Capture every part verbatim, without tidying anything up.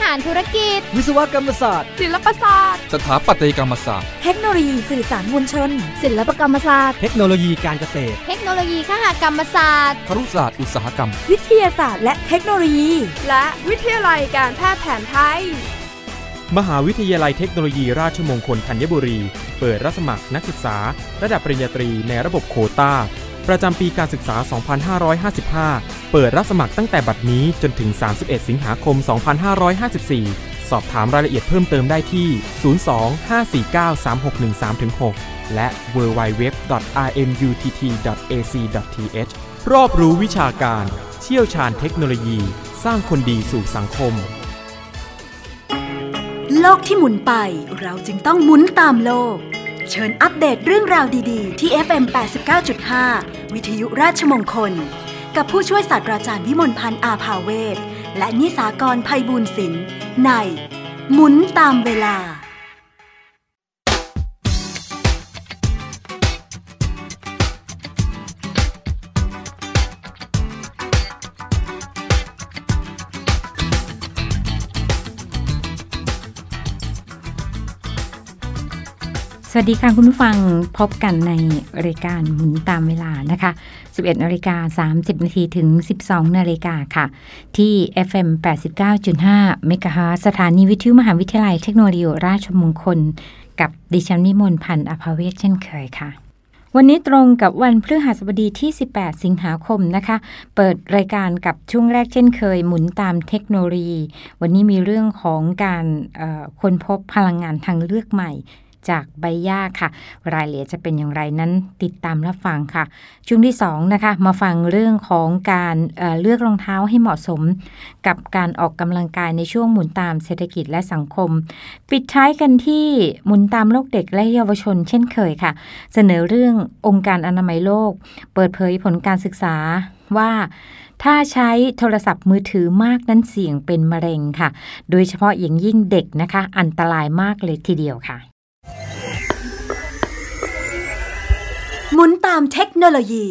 ารธุรกิจวิศวกรรมศาสตร์ศิลปศาสตร์สถาปัตยกรรมศาสตร์เทคโนโลยีสื่อสารมวลชนศิลปกรรมศาสตร์เทคโนโลยีการเกษตรเทคโนโลยีคหกรรมศาสตร์ครุศาสตร์อุตสาหกรรมวิทยาศาสตร์และเทคโนโลยีและวิทยาลัยการแพทย์แผนไทยมหาวิทยาลัยเทคโนโลยีราชมงคลธัญบุรีเปิดรับสมัครนักศึกษาระดับปริญญาตรีในระบบโควต้าประจำปีการศึกษา สองพันห้าร้อยห้าสิบห้า เปิดรับสมัครตั้งแต่บัดนี้จนถึง สามสิบเอ็ด สิงหาคม สองพันห้าร้อยห้าสิบสี่ สอบถามรายละเอียดเพิ่มเติมได้ที่ ศูนย์ สอง ห้า สี่ เก้า สาม หก หนึ่ง สาม หก และ ดับเบิลยู ดับเบิลยู ดับเบิลยู ดอท อาร์ เอ็ม ยู ที ที ดอท เอ ซี ดอท ที เอช รอบรู้วิชาการเชี่ยวชาญเทคโนโลยีสร้างคนดีสู่สังคมโลกที่หมุนไปเราจึงต้องหมุนตามโลกเชิญอัปเดตเรื่องราวดีๆที่ เอฟ เอ็ม แปดสิบเก้าจุดห้า วิทยุราชมงคลกับผู้ช่วยศาสตราจารย์วิมลพันธ์อาภาเวชและนิสากรไพบูลย์ศิลป์ในหมุนตามเวลาสวัสดีค่ะคุณผู้ฟังพบกันในรายการหมุนตามเวลานะคะ สิบเอ็ดนาฬิกาสามสิบนาทีถึง สิบสองนาฬิกาค่ะที่ เอฟ เอ็ม แปดสิบเก้าจุดห้า เมกะเฮิรตซ์สถานีวิทยุมหาวิทยาลัยเทคโนโลยีราชมงคลกับดิฉันวิมลพันธ์อาภาเวชเช่นเคยค่ะวันนี้ตรงกับวันพฤหัสบดีที่สิบแปดสิงหาคมนะคะเปิดรายการกับช่วงแรกเช่นเคยหมุนตามเทคโนโลยีวันนี้มีเรื่องของการค้นพบพลังงานทางเลือกใหม่จากใบหญ้าค่ะรายละเอียดจะเป็นอย่างไรนั้นติดตามรับฟังค่ะช่วงที่สองนะคะมาฟังเรื่องของการเอ่อเลือกรองเท้าให้เหมาะสมกับการออกกำลังกายในช่วงหมุนตามเศรษฐกิจและสังคมปิดท้ายกันที่หมุนตามโลกเด็กและเยาวชนเช่นเคยค่ะเสนอเรื่ององค์การอนามัยโลกเปิดเผยผลการศึกษาว่าถ้าใช้โทรศัพท์มือถือมากนั้นเสี่ยงเป็นมะเร็งค่ะโดยเฉพาะอย่างยิ่งเด็กนะคะอันตรายมากเลยทีเดียวค่ะหมุนตามเทคโนโลยี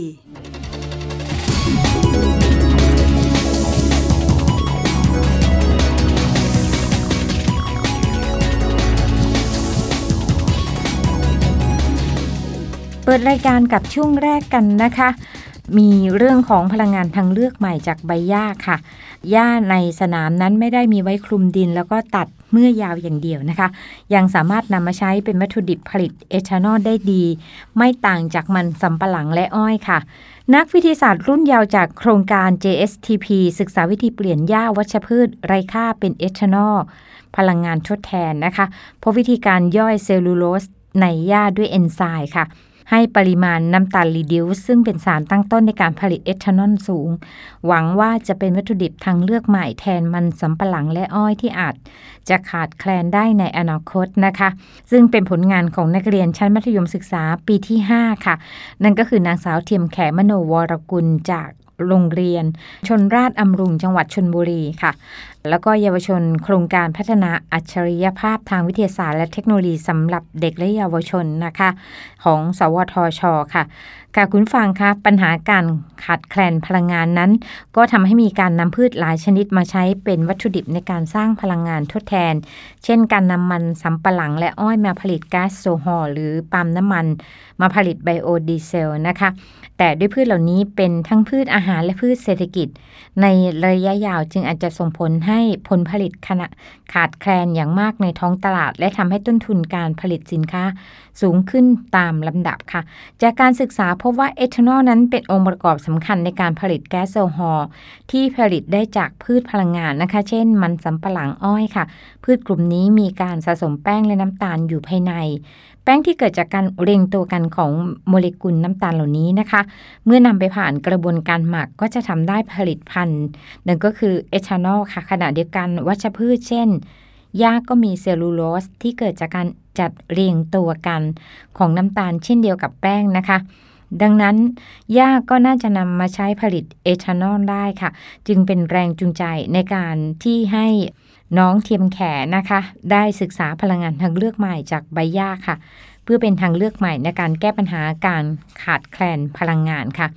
เปิดรายการกับช่วงแรกกันนะคะมีเรื่องของพลังงานทางเลือกใหม่จากใบหญ้าค่ะหญ้าในสนามนั้นไม่ได้มีไว้คลุมดินแล้วก็ตัดเมื่อยาวอย่างเดียวนะคะยังสามารถนำมาใช้เป็นวัตถุดิบผลิตเอทานอลได้ดีไม่ต่างจากมันสำปะหลังและอ้อยค่ะนักวิทยาศาสตร์รุ่นเยาว์จากโครงการ เจ เอส ที พี ศึกษาวิธีเปลี่ยนหญ้าวัชพืชไร้ค่าเป็นเอทานอลพลังงานทดแทนนะคะพบวิธีการย่อยเซลลูโลสในหญ้าด้วยเอนไซม์ค่ะให้ปริมาณน้ำตาลรีดิวซ์ซึ่งเป็นสารตั้งต้นในการผลิตเอทานอลสูงหวังว่าจะเป็นวัตถุดิบทางเลือกใหม่แทนมันสำปะหลังและอ้อยที่อาจจะขาดแคลนได้ในอนาคตนะคะซึ่งเป็นผลงานของนักเรียนชั้นมัธยมศึกษาปีที่ห้าค่ะนั่นก็คือนางสาวเทียมแขมโนวรกุลจากโรงเรียนชลราชอำรุงจังหวัดชลบุรีค่ะแล้วก็เยาวชนโครงการพัฒนาอัจฉริยภาพทางวิทยาศาสตร์และเทคโนโลยีสำหรับเด็กและเยาวชนนะคะของสวทช.ค่ะค่ะคุณฟังคะปัญหาการขาดแคลนพลังงานนั้นก็ทำให้มีการนำพืชหลายชนิดมาใช้เป็นวัตถุดิบในการสร้างพลังงานทดแทนเช่นการนำมันสำปะหลังและอ้อยมาผลิตก๊าซโซฮอลหรือปาล์มน้ำมันมาผลิตไบโอดีเซลนะคะแต่ด้วยพืชเหล่านี้เป็นทั้งพืชอาหารและพืชเศรษฐกิจในระยะยาวจึงอาจจะส่งผลให้ผลผลิตขณะขาดแคลนอย่างมากในท้องตลาดและทำให้ต้นทุนการผลิตสินค้าสูงขึ้นตามลำดับค่ะจากการศึกษาพบว่าเอทานอลนั้นเป็นองค์ประกอบสำคัญในการผลิตแก๊สโซฮอลที่ผลิตได้จากพืชพลังงานนะคะเช่นมันสำปะหลังอ้อยค่ะพืชกลุ่มนี้มีการสะสมแป้งและน้ำตาลอยู่ภายในแป้งที่เกิดจากการเรียงตัวกันของโมเลกุลน้ำตาลเหล่านี้นะคะเมื่อนำไปผ่านกระบวนการหมักก็จะทำได้ผลิตภัณฑ์นั่นก็คือเอทานอลค่ะขณะเดียวกันวัชพืชเช่นหญ้าก็มีเซลลูโลสที่เกิดจากการจัดเรียงตัวกันของน้ำตาลเช่นเดียวกับแป้งนะคะดังนั้นหญ้าก็น่าจะนำมาใช้ผลิตเอทานอลได้ค่ะจึงเป็นแรงจูงใจในการที่ให้น้องเทียมแขนะคะได้ศึกษาพลังงานทางเลือกใหม่จากใบหญ้าค่ะเพื่อเป็นทางเลือกใหม่ในการแก้ปัญหาการขาดแคลนพลังงานค่ะ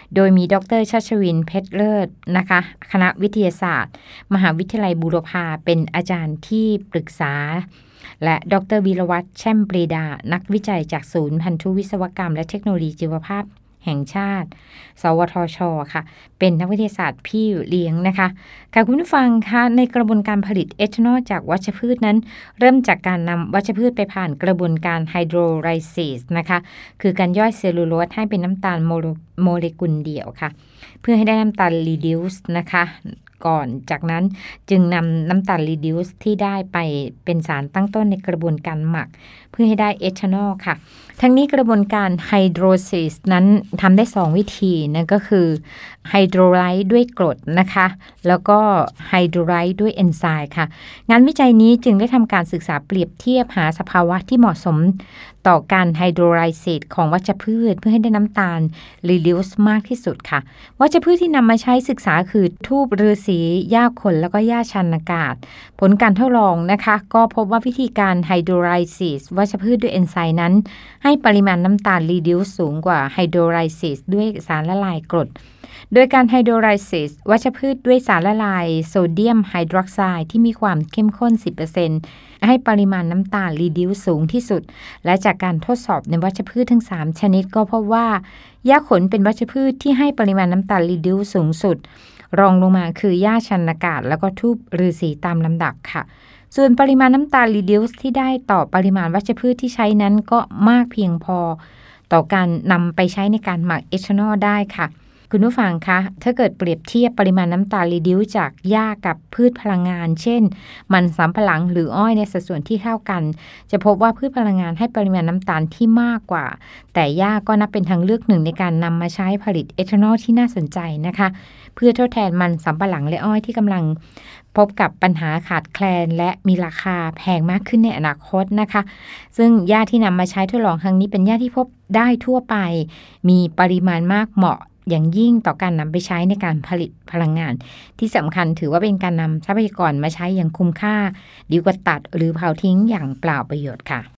โดยมีดร.ชัชวินเพชรเลิศนะคะคณะวิทยาศาสตร์มหาวิทยาลัยบูรพาเป็นอาจารย์ที่ปรึกษาและดร.วีรวัฒน์แช่มปรีดานักวิจัยจากศูนย์พันธุวิศวกรรมและเทคโนโลยีชีวภาพแห่งชาติสวทช.ค่ะเป็นนักวิทยาศาสตร์พี่เลี้ยงนะคะค่ะคุณผู้ฟังคะในกระบวนการผลิตเอทานอลจากวัชพืชนั้นเริ่มจากการนำวัชพืชไปผ่านกระบวนการไฮโดรไลซิสนะคะคือการย่อยเซลลูโลสให้เป็นน้ำตาลโมเลกุลเดี่ยวค่ะเพื่อให้ได้น้ำตาลรีดิวส์นะคะก่อนจากนั้นจึงนำน้ำตาลรีดิวส์ที่ได้ไปเป็นสารตั้งต้นในกระบวนการหมักเพื่อให้ได้เอทานอลค่ะทั้งนี้กระบวนการไฮโดรซิสนั้นทำได้สองวิธีนั่นก็คือไฮโดรไลซ์ด้วยกรดนะคะแล้วก็ไฮโดรไลซ์ด้วยเอนไซม์ค่ะงานวิจัยนี้จึงได้ทำการศึกษาเปรียบเทียบหาสภาวะที่เหมาะสมต่อการไฮโดรไลซิสของวัชพืชเพื่อให้ได้น้ำตาลรีดิวส์มากที่สุดค่ะวัชพืชที่นำมาใช้ศึกษาคือทูบฤาษีหญ้าขนแล้วก็หญ้าชันอากาศผลการทดลองนะคะก็พบว่าวิธีการไฮโดรไลซิสวัชพืชด้วยเอนไซม์นั้นให้ปริมาณน้ำตาลรีดิวส์สูงกว่าไฮโดรไลซิสด้วยสารละลายกรดโดยการไฮโดรไลซิสวัชพืชด้วยสารละลายโซเดียมไฮดรอกไซด์ที่มีความเข้มข้น สิบเปอร์เซ็นต์ ให้ปริมาณน้ำตาลรีดิวสูงที่สุดและจากการทดสอบในวัชพืชทั้งสามชนิดก็พบว่าหญ้าขนเป็นวัชพืชที่ให้ปริมาณน้ำตาลรีดิวสูงสุดรองลงมาคือหญ้าชันอากาศแล้วก็ทูบฤาษีตามลำดับค่ะส่วนปริมาณน้ำตาลรีดิวส์ที่ได้ต่อปริมาณวัชพืชที่ใช้นั้นก็มากเพียงพอต่อการนำไปใช้ในการหมักเอทานอลได้ค่ะคุณผู้ฟังคะถ้าเกิดเปรียบเทียบปริมาณน้ำตาลรีดิวจากหญ้ากับพืชพลังงานเช่นมันสำปะหลังหรืออ้อยในสัดส่วนที่เท่ากันจะพบว่าพืชพลังงานให้ปริมาณน้ำตาลที่มากกว่าแต่หญ้าก็นับเป็นทางเลือกหนึ่งในการนำมาใช้ผลิตเอทานอลที่น่าสนใจนะคะเพื่อทดแทนมันสำปะหลังและอ้อยที่กำลังพบกับปัญหาขาดแคลนและมีราคาแพงมากขึ้นในอนาคตนะคะซึ่งหญ้าที่นำมาใช้ทดลองครั้งนี้เป็นหญ้าที่พบได้ทั่วไปมีปริมาณมากเหมาะอย่างยิ่งต่อการนำไปใช้ในการผลิตพลังงานที่สำคัญถือว่าเป็นการนำทรัพยากรมาใช้อย่างคุ้มค่าดีกว่าตัดหรือเผาทิ้งอย่างเปล่าประโยชน์ค่ะ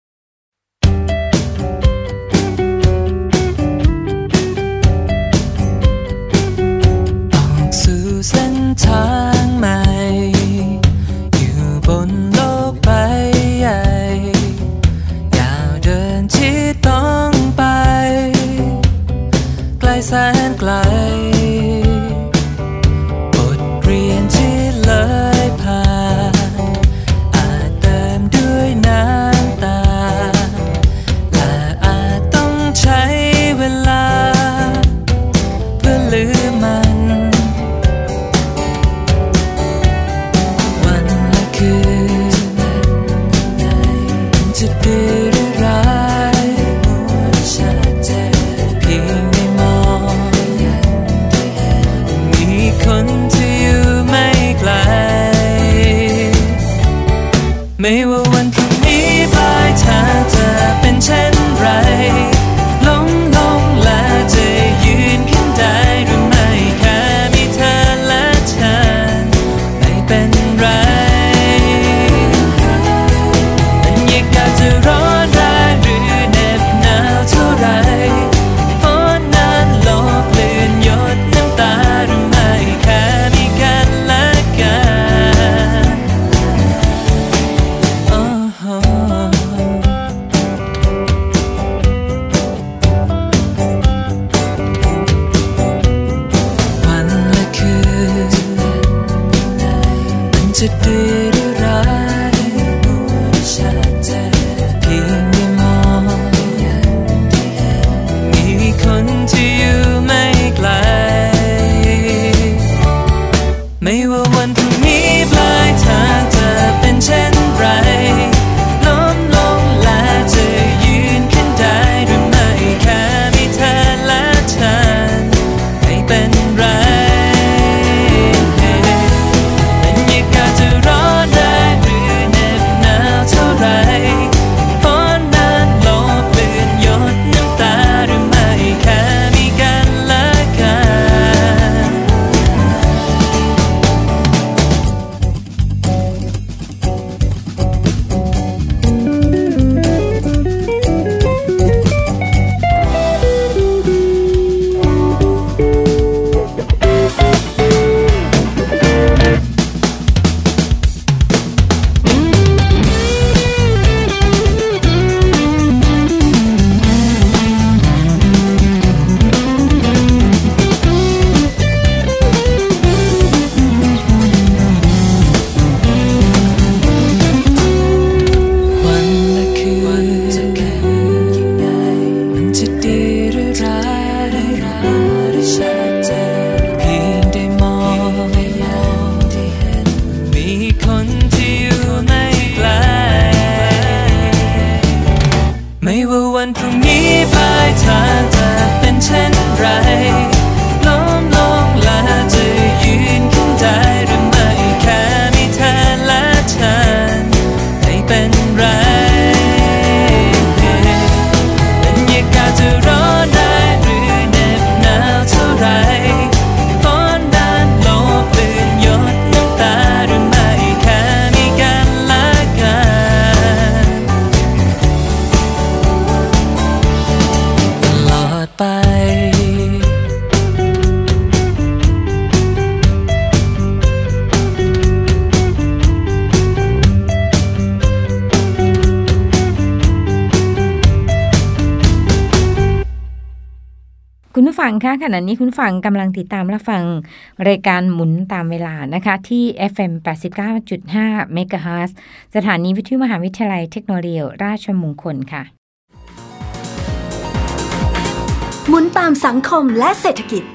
ออกสู่เส้นทางใหม่อยู่บนโลกใบใหญ่ยาวเดินที่ต้องไปไกลแสนไกลบทเรียนที่เลยผ่านอาจเติมด้วยน้ำตาและอาจต้องใช้เวลาเพื่อลืมมันวันและคืนจะดีหรือร้ายเพียงได้มองมีคนที่อยู่ไม่ไกลไม่ว่าวันพรุ่งนี้ปลายทางจะเป็นเช่นไรลงลงและจะยืนขึ้นได้หรือไม่แค่มีเธอและฉันไม่เป็นไรบรรยากาศจะร้อนแรงหรือเหน็บหนาวเท่าไรฝนนั้นลบเลือนหยดน้ำตาหรือไม่แค่มีกันและกันโอ้โหวันและคืนมันจะดีหรือร้ายเพียงได้มองมีคนที่อยู่ไม่ไกลไม่ว่าวันพรุ่งนี้ปลายทางจะเป็นเช่นไรล้มลงและจะยืนขึ้นได้หรือไม่แค่มีเธอและฉันไม่เป็นไรบรรยากาศจะร้อนแรฟังคะขณะนี้คุณฟังกำลังติดตามรับฟังรายการหมุนตามเวลานะคะที่ เอฟ เอ็ม แปดสิบเก้าจุดห้า เมกะเฮิรตซ์สถานีวิทยุมหาวิทยาลัยเทคโนโลยีราชมงคลค่ะหมุนตามสังคมและเศรษฐกิจ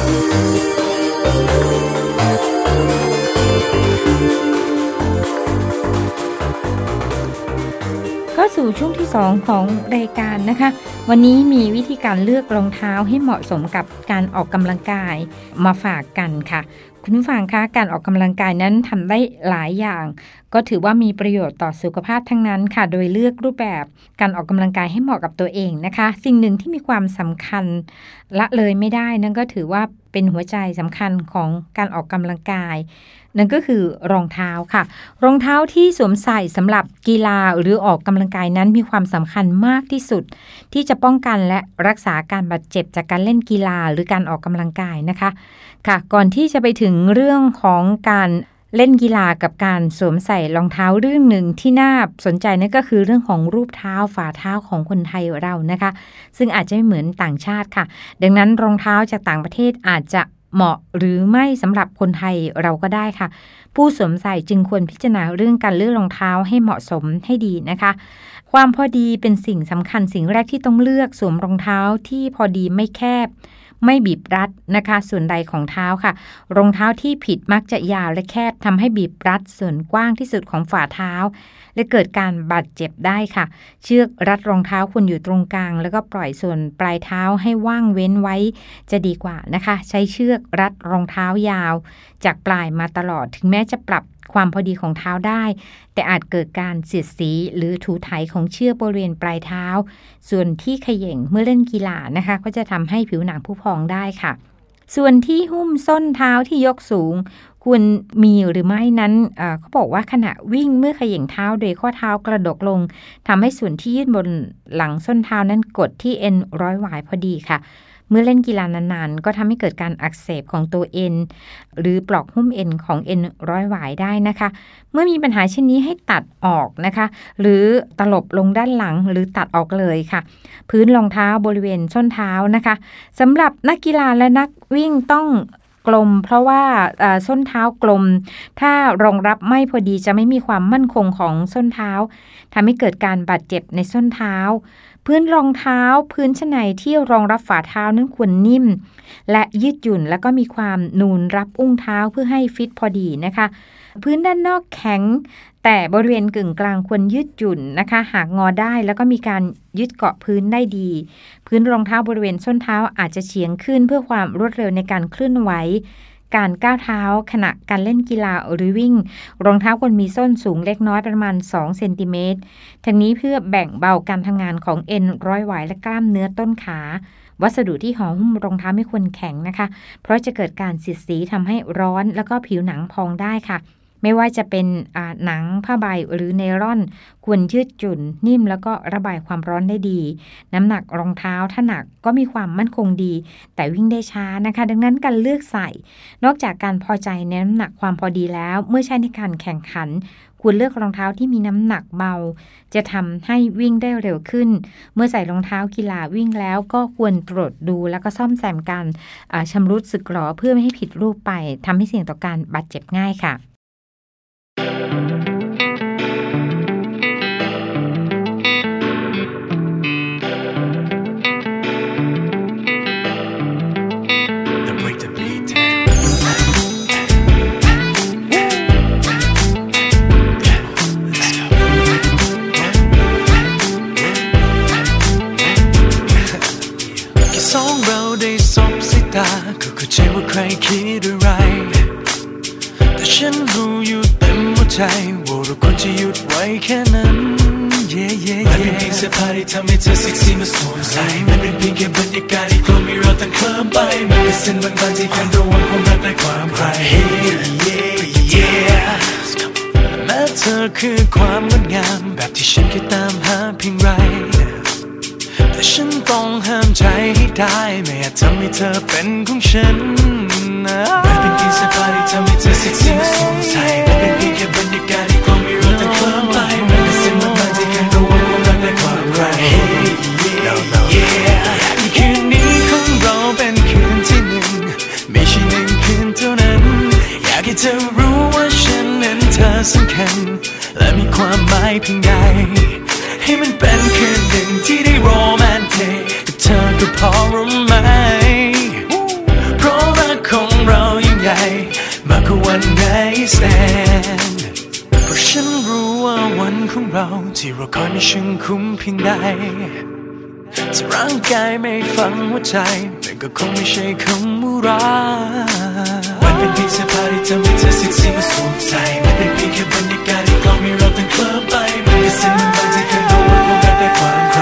ก็สู่ช่วงที่สองของรายการนะคะวันนี้มีวิธีการเลือกรองเท้าให้เหมาะสมกับการออกกำลังกายมาฝากกันค่ะคุณผู้ฟังคะการออกกำลังกายนั้นทำได้หลายอย่างก็ถือว่ามีประโยชน์ต่อสุขภาพทั้งนั้นค่ะโดยเลือกรูปแบบการออกกำลังกายให้เหมาะกับตัวเองนะคะสิ่งหนึ่งที่มีความสำคัญละเลยไม่ได้นั่นก็ถือว่าเป็นหัวใจสำคัญของการออกกำลังกายนั่นก็คือรองเท้าค่ะรองเท้าที่สวมใส่สำหรับกีฬาหรือออกกำลังกายนั้นมีความสำคัญมากที่สุดที่จะป้องกันและรักษาการบาดเจ็บจากการเล่นกีฬาหรือการออกกำลังกายนะคะค่ะก่อนที่จะไปถึงเรื่องของการเล่นกีฬากับการสวมใส่รองเท้าเรื่องหนึ่งที่น่าสนใจนั่นก็คือเรื่องของรูปเท้าฝ่าเท้าของคนไทยเรานะคะซึ่งอาจจะไม่เหมือนต่างชาติค่ะดังนั้นรองเท้าจากต่างประเทศอาจจะเหมาะหรือไม่สำหรับคนไทยเราก็ได้ค่ะผู้สวมใส่จึงควรพิจารณาเรื่องการเลือกรองเท้าให้เหมาะสมให้ดีนะคะความพอดีเป็นสิ่งสำคัญสิ่งแรกที่ต้องเลือกสวมรองเท้าที่พอดีไม่แคบไม่บีบรัดนะคะส่วนใดของเท้าค่ะรองเท้าที่ผิดมักจะยาวและแคบทำให้บีบรัดส่วนกว้างที่สุดของฝ่าเท้าและเกิดการบาดเจ็บได้ค่ะเชือกรัดรองเท้าควรอยู่ตรงกลางแล้วก็ปล่อยส่วนปลายเท้าให้ว่างเว้นไว้จะดีกว่านะคะใช้เชือกรัดรองเท้ายาวจากปลายมาตลอดถึงแม้จะปรับความพอดีของเท้าได้แต่อาจเกิดการเสียดสีหรือถูไถของเชือกบริเวณปลายเท้าส่วนที่เขย่งเมื่อเล่นกีฬานะคะก็จะทำให้ผิวหนังผุพองได้ค่ะส่วนที่หุ้มส้นเท้าที่ยกสูงควรมีหรือไม่นั้นเอ่อเขาบอกว่าขณะวิ่งเมื่อเขย่งเท้าโดยข้อเท้ากระดกลงทำให้ส่วนที่ยื่นบนหลังส้นเท้านั้นกดที่เอ็นร้อยหวายพอดีค่ะเมื่อเล่นกีฬานานๆก็ทำให้เกิดการอักเสบของตัวเอ็นหรือปลอกหุ้มเอ็นของเอ็นร้อยหวายได้นะคะเมื่อมีปัญหาเช่นนี้ให้ตัดออกนะคะหรือตลบลงด้านหลังหรือตัดออกเลยค่ะพื้นรองเท้าบริเวณส้นเท้านะคะสำหรับนักกีฬาและนักวิ่งต้องกลมเพราะว่าส้นเท้ากลมถ้ารองรับไม่พอดีจะไม่มีความมั่นคงของส้นเท้าทำให้เกิดการบาดเจ็บในส้นเท้าพื้นรองเท้าพื้นชั้นในที่รองรับฝ่าเท้านั้นควรนิ่มและยืดหยุ่นแล้วก็มีความนูนรับอุ้งเท้าเพื่อให้ฟิตพอดีนะคะพื้นด้านนอกแข็งแต่บริเวณกึ่งกลางควรยืดหยุ่นนะคะหากงอได้แล้วก็มีการยึดเกาะพื้นได้ดีพื้นรองเท้าบริเวณส้นเท้าอาจจะเฉียงขึ้นเพื่อความรวดเร็วในการเคลื่อนไหวการก้าวเท้าขณะการเล่นกีฬาหรือวิ่งรองเท้าควรมีส้นสูงเล็กน้อยประมาณสองเซนติเมตรทั้งนี้เพื่อแบ่งเบาการทำงานของเอ็นร้อยหวายและกล้ามเนื้อต้นขาวัสดุที่ห่อหุ้มรองเท้าไม่ควรแข็งนะคะเพราะจะเกิดการเสียดสีทำให้ร้อนแล้วก็ผิวหนังพองได้ค่ะไม่ว่าจะเป็นหนังผ้าใบหรือไนล่อนควรยืดหยุ่นนิ่มแล้วก็ระบายความร้อนได้ดีน้ำหนักรองเท้าถ้าหนักก็มีความมั่นคงดีแต่วิ่งได้ช้านะคะดังนั้นการเลือกใส่นอกจากการพอใจในน้ำหนักความพอดีแล้วเมื่อใช้ในการแข่งขันควรเลือกรองเท้าที่มีน้ำหนักเบาจะทำให้วิ่งได้เร็วขึ้นเมื่อใส่รองเท้ากีฬาวิ่งแล้วก็ควรตรวจดูแล้วก็ซ่อมแซมการชำรุดสึกหรอเพื่อไม่ให้ผิดรูปไปทำให้เสี่ยงต่อการบาดเจ็บง่ายค่ะก็เข้าใจว่าใครคิดอะไรแต่ฉันรู้อยู่เต็มหัวใจว่าเราควรจะหยุดไว้แค่นั้น yeah yeah yeah มันเป็นเพียงเสื้อผ้าที่ทำให้เธอเซ็กซี่มาสวมใส่มันเป็นเพียงแค่บรรยากาศที่กลัวมีเราตั้งเคลิ้มไปมันเป็นเส้นบางๆที่ขั้นระหว่างความรักและความใคร่ yeah yeah แม้เธอคือความงดงามแบบที่ฉันเคยตามหาเพียงไรแต่ฉันต้องห้ามใจให้ได้ไม่อาจทำให้เธอเป็นของฉันมันเป็นเพียงเสื้อผ้าที่ทำให้เธอเซ็กซี่มาสวมใส่มันเป็นเพียงแค่บรรยากาศที่ความมีเราตั้งเคลิ้มไปมันเป็นเส้นบางๆที่ขั้นระหว่างความรักและความใคร่ yeah คืนนี้ของเราเป็นเธอรู้ว่าฉันนั้นเธอสำคัญและมีความหมายเพียงใดให้มันเป็นคืนหนึ่งที่ได้โรแมนติกกับเธอก็พอรู้ไหมเพราะรักของเรายิ่งใหญ่มากกว่าวันไหนแสนเพราะฉันรู้ว่าวันของเราที่เราคอยไม่ช่างคุ้มเพียงใดถ้าร่างกายไม่ฟังหัวใจมันก็คงไม่ใช่คำว่ารักมันเป็นเพียงเสื้อผ้าที่ทำให้เธอเซ็กซี่มาสวมใส่มันเป็นเพียงแค่บรรยากาศที่กล่อมให้เราต้องเคลิ้มไปมันเป็นสิ่งบางที่เคยรู้ว่าคงได้แต่ความใคร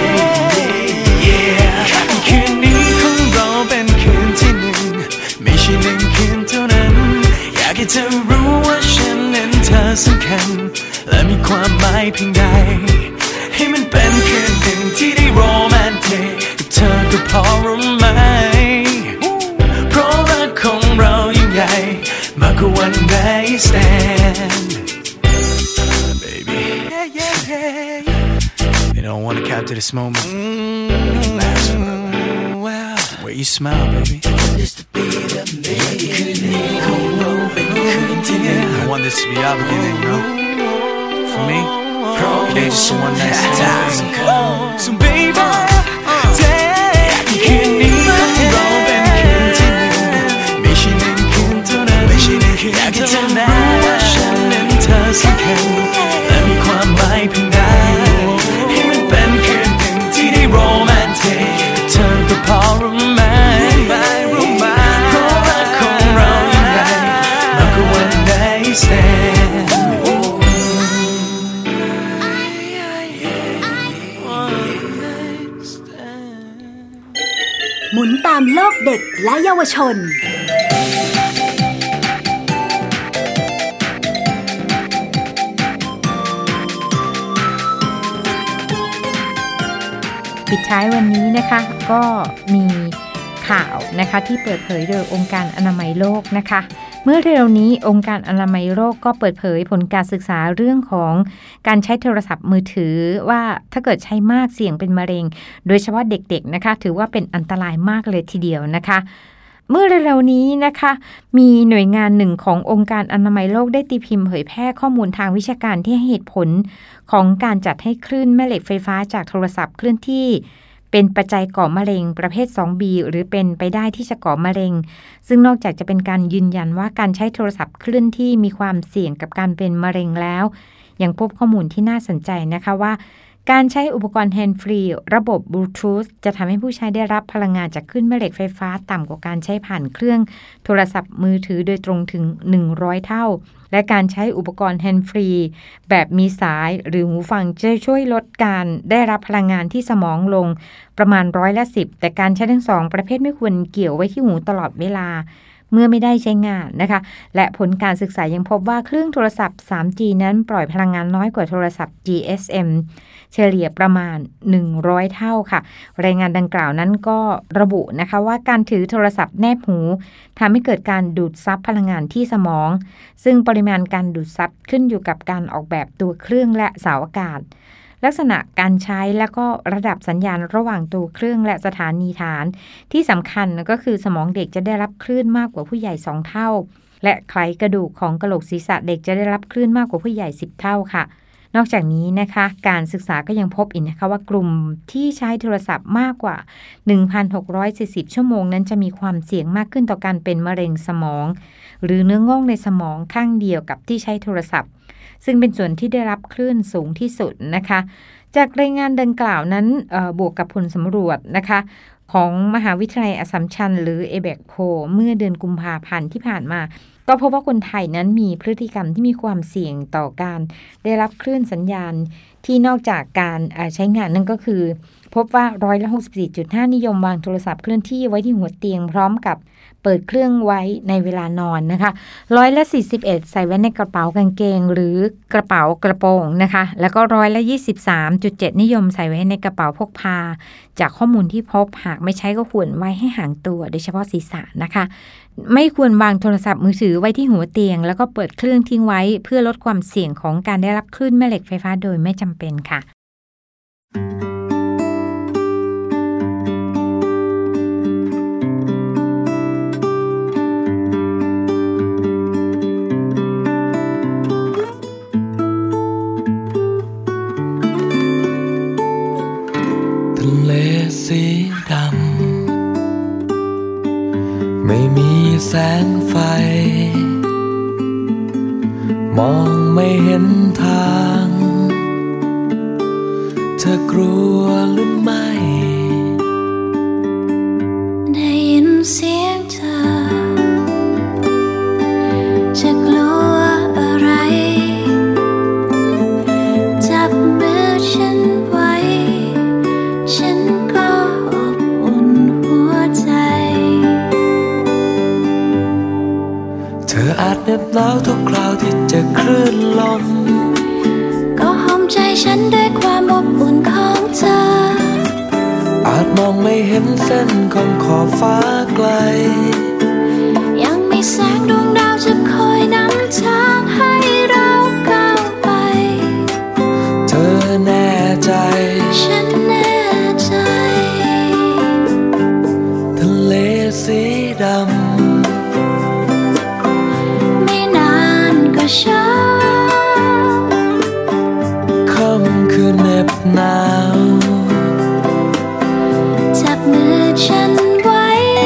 คืนนี้ของเราเป็นคืนที่หนึ่งไม่ใช่หนึ่งคืนเท่านั้นอยากให้เธอรู้ว่าฉันนั้นเธอสำคัญและมีความหมายเพียงใดให้มันเป็นคืนหนึ่งที่ได้โรแมนติกกับเธอก็พอรู้ไหมเพราะรักของเรายิ่งใหญ่มากกว่าวันไหนแสน Baby yeah, yeah, yeah. You know I want to capture this moment mm-hmm. Last well, the way you smile baby This to be the beginning I want this to be our beginning you know For me It ain't just one night stand So baby Take คืนนี้ของเราเป็นคืนที่หนึ่งไม่ใช่หนึ่งคืนเท่านั้นอยากให้เธอรู้ว่าฉันนั้นเธอสำคัญและมีความหมายเพียงใดให้มันเป็นคืนหนึ่งที่ได้โรแมนติกกับเธอก็พอรู้ไหมเพราะรักของเรายิ่งใหญ่มากกว่าวันไหนแสนหมุนตามโลกเด็กและเยาวชนปิดท้ายวันนี้นะคะก็มีข่าวนะคะที่เปิดเผยโดยองค์การอนามัยโลกนะคะเมื่อเร็วนี้องค์การอนามัยโลกก็เปิดเผยผลการศึกษาเรื่องของการใช้โทรศัพท์มือถือว่าถ้าเกิดใช้มากเสี่ยงเป็นมะเร็งโดยเฉพาะเด็กๆนะคะถือว่าเป็นอันตรายมากเลยทีเดียวนะคะเมื่อเร็วๆนี้นะคะมีหน่วยงานหนึ่งขององค์การอนามัยโลกได้ตีพิมพ์เผยแพร่ข้อมูลทางวิชาการที่ให้เหตุผลของการจัดให้คลื่นแม่เหล็กไฟฟ้าจากโทรศัพท์เคลื่อนที่เป็นปัจจัยก่อมะเร็งประเภท ทู บี หรือเป็นไปได้ที่จะก่อมะเร็งซึ่งนอกจากจะเป็นการยืนยันว่าการใช้โทรศัพท์เคลื่อนที่มีความเสี่ยงกับการเป็นมะเร็งแล้วยังพบข้อมูลที่น่าสนใจนะคะว่าการใช้อุปกรณ์แฮนด์ฟรีระบบบลูทูธจะทำให้ผู้ใช้ได้รับพลังงานจากคลื่นแม่เหล็กไฟฟ้าต่ำกว่าการใช้ผ่านเครื่องโทรศัพท์มือถือโดยตรงถึงหนึ่งร้อยเท่าและการใช้อุปกรณ์แฮนด์ฟรีแบบมีสายหรือหูฟังจะช่วยลดการได้รับพลังงานที่สมองลงประมาณร้อยละสิบแต่การใช้ทั้งสองประเภทไม่ควรเกี่ยวไว้ที่หูตลอดเวลาเมื่อไม่ได้ใช้งานนะคะและผลการศึกษายังพบว่าเครื่องโทรศัพท์ ทรีจี นั้นปล่อยพลังงานน้อยกว่าโทรศัพท์ จี เอส เอ็ม เฉลี่ยประมาณหนึ่งร้อยเท่าค่ะรายงานดังกล่าวนั้นก็ระบุนะคะว่าการถือโทรศัพท์แนบหูทำให้เกิดการดูดซับพลังงานที่สมองซึ่งปริมาณการดูดซับขึ้นอยู่กับการออกแบบตัวเครื่องและเสาอากาศลักษณะการใช้และก็ระดับสัญญาณระหว่างตัวเครื่องและสถานีฐานที่สำคัญก็คือสมองเด็กจะได้รับคลื่นมากกว่าผู้ใหญ่สองเท่าและไขกระดูกของกะโหลกศีรษะเด็กจะได้รับคลื่นมากกว่าผู้ใหญ่สิบเท่าค่ะนอกจากนี้นะคะการศึกษาก็ยังพบอีกนะคะว่ากลุ่มที่ใช้โทรศัพท์มากกว่า หนึ่งพันหกร้อยสี่สิบ ชั่วโมงนั้นจะมีความเสี่ยงมากขึ้นต่อการเป็นมะเร็งสมองหรือเนื้องอกในสมองข้างเดียวกับที่ใช้โทรศัพท์ซึ่งเป็นส่วนที่ได้รับคลื่นสูงที่สุดนะคะจากรายงานดังกล่าวนั้นบวกกับผลสำรวจนะคะของมหาวิทยาลัยอัสสัมชัญหรือ เอ แบค โพล เมื่อเดือนกุมภาพันธ์ที่ผ่านมาก็พบว่าคนไทยนั้นมีพฤติกรรมที่มีความเสี่ยงต่อการได้รับคลื่นสัญญาณที่นอกจากการใช้งานนั่นก็คือพบว่าร้อยละ หกสิบสี่จุดห้า นิยมวางโทรศัพท์เคลื่อนที่ไว้ที่หัวเตียงพร้อมกับเปิดเครื่องไว้ในเวลานอนนะคะร้อยละสี่สิบเอ็ดใส่ไว้ในกระเป๋ากางเกงหรือกระเป๋ากระโปรงนะคะแล้วก็ร้อยละ ยี่สิบสามจุดเจ็ด นิยมใส่ไว้ในกระเป๋าพกพาจากข้อมูลที่พบหากไม่ใช้ก็ควรไว้ให้ห่างตัวโดยเฉพาะศีรษะนะคะไม่ควรวางโทรศัพท์มือถือไว้ที่หัวเตียงแล้วก็เปิดเครื่องทิ้งไว้เพื่อลดความเสี่ยงของการได้รับคลื่นแม่เหล็กไฟฟ้าโดยไม่จำเป็นค่ะมองไม่เห็นทางเธอกลัวหรือไม่ได้ยินเสียงเธอจะกลัวอะไรจับมือฉันไว้ฉันก็อบอุ่นหัวใจเธออาจเหน็บหนาวทุกคราวที่เจอคลื่นลมก็ห้อมใจฉันด้วยความอบอุ่นของเธออาจมองไม่เห็นเส้นของขอบฟ้าไกลยังมีแสงดวงดาวจะคอยนำทางให้เราก้าวไปเธอแน่ใจฉันแน่ใจทะเลสีดำไม่นานก็เช้าค่ำคืนเหน็บหนาวจับมือฉันไว้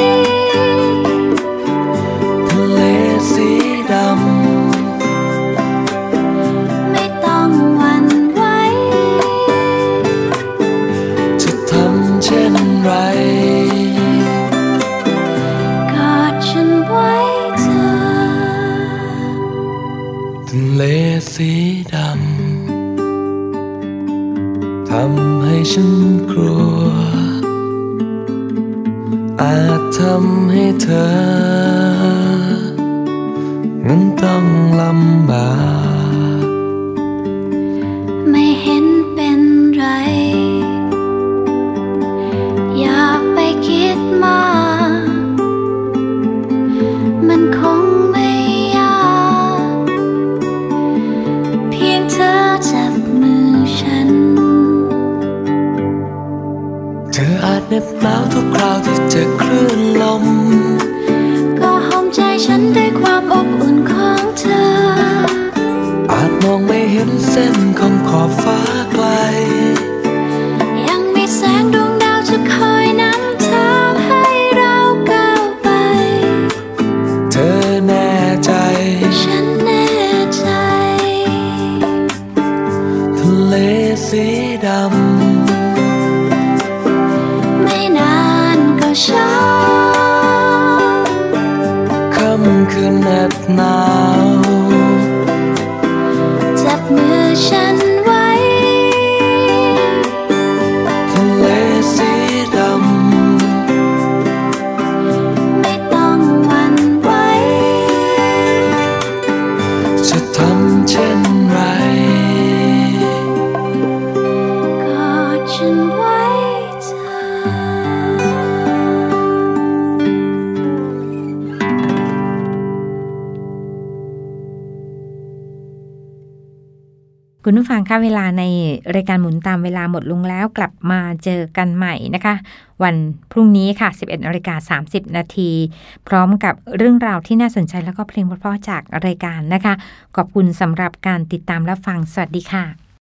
ทะเลสีดำไม่ต้องหวั่นไหวจะทำเช่นไรกอดฉันไว้เธอทะเลสีดำทำให้ฉันกลัวอาจทำให้เธอนั้นต้องลำบากไม่เห็นเป็นไรอย่าไปคิดมากมันคงไม่ยากเพียงเธอจับมือฉันเธออาจเหน็บหนาวทุกคราวที่เจอคลื่นลมก็ห้อมใจฉันด้วยความอบอุ่นของเธออาจมองไม่เห็นเส้นของขอบฟ้าไกลยังมีแสงดวงดาวจะคอยนำทางให้เราก้าวไปเธอแน่ใจฉันแน่ใจทะเลสีดำเช้าค่ำคืนเหน็บหนาวจับมือฉันไว้ทะเลสีดำไม่ต้องหวั่นไหวจะทำเช่นไรกอดฉันไว้เธอคุณผู้ฟังคะเวลาในรายการหมุนตามเวลาหมดลงแล้วกลับมาเจอกันใหม่นะคะวันพรุ่งนี้ค่ะ สิบเอ็ดนาฬิกาสามสิบนาทีพร้อมกับเรื่องราวที่น่าสนใจแล้วก็เพลงเพราะๆจากรายการนะคะขอบคุณสำหรับการติดตามรับฟังสวัสดีค่ะ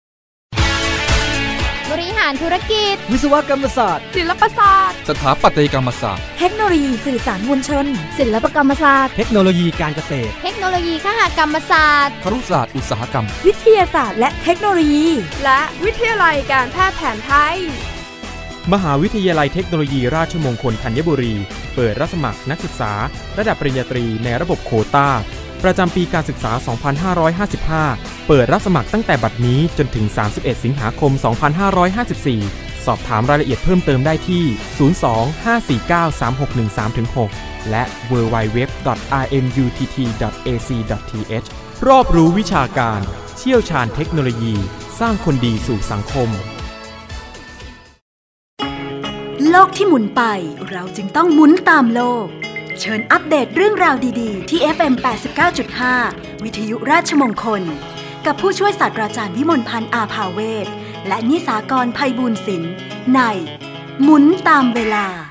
บริหารธุรกิจวิศวกรรมศาสตร์ศิลปศาสตร์สถาปัตยกรรมศาสตร์เทคโนโลยีสื่อสารมวลชนศิลปกรรมศาสตร์เทคโนโลยีการเกษตรเทคโนโลยีคหกรรมศาสตร์ครุศาสตร์อุตสาหกรรมวิทยาศาสตร์และเทคโนโลยีและวิทยาลัยการแพทย์แผนไทยมหาวิทยาลัยเทคโนโลยีราชมงคลธัญบุรีเปิดรับสมัครนักศึกษาระดับปริญญาตรีในระบบโควต้าประจำปีการศึกษา สองพันห้าร้อยห้าสิบห้า เปิดรับสมัครตั้งแต่บัดนี้จนถึง สามสิบเอ็ด สิงหาคม สองพันห้าร้อยห้าสิบสี่ สอบถามรายละเอียดเพิ่มเติมได้ที่ ศูนย์ สอง ห้า สี่ เก้า สาม หก หนึ่ง สาม หก และ ดับเบิลยู ดับเบิลยู ดับเบิลยู ดอท อาร์ เอ็ม ยู ที ที ดอท เอ ซี ดอท ที เอช รอบรู้วิชาการเชี่ยวชาญเทคโนโลยีสร้างคนดีสู่สังคมโลกที่หมุนไปเราจึงต้องหมุนตามโลกเชิญอัปเดตเรื่องราวดีๆที่ เอฟ เอ็ม แปดสิบเก้าจุดห้า วิทยุราชมงคลกับผู้ช่วยศาสตราจารย์วิมลพันธ์อาภาเวศและนิสากรไพบูลย์ศิลป์ในหมุนตามเวลา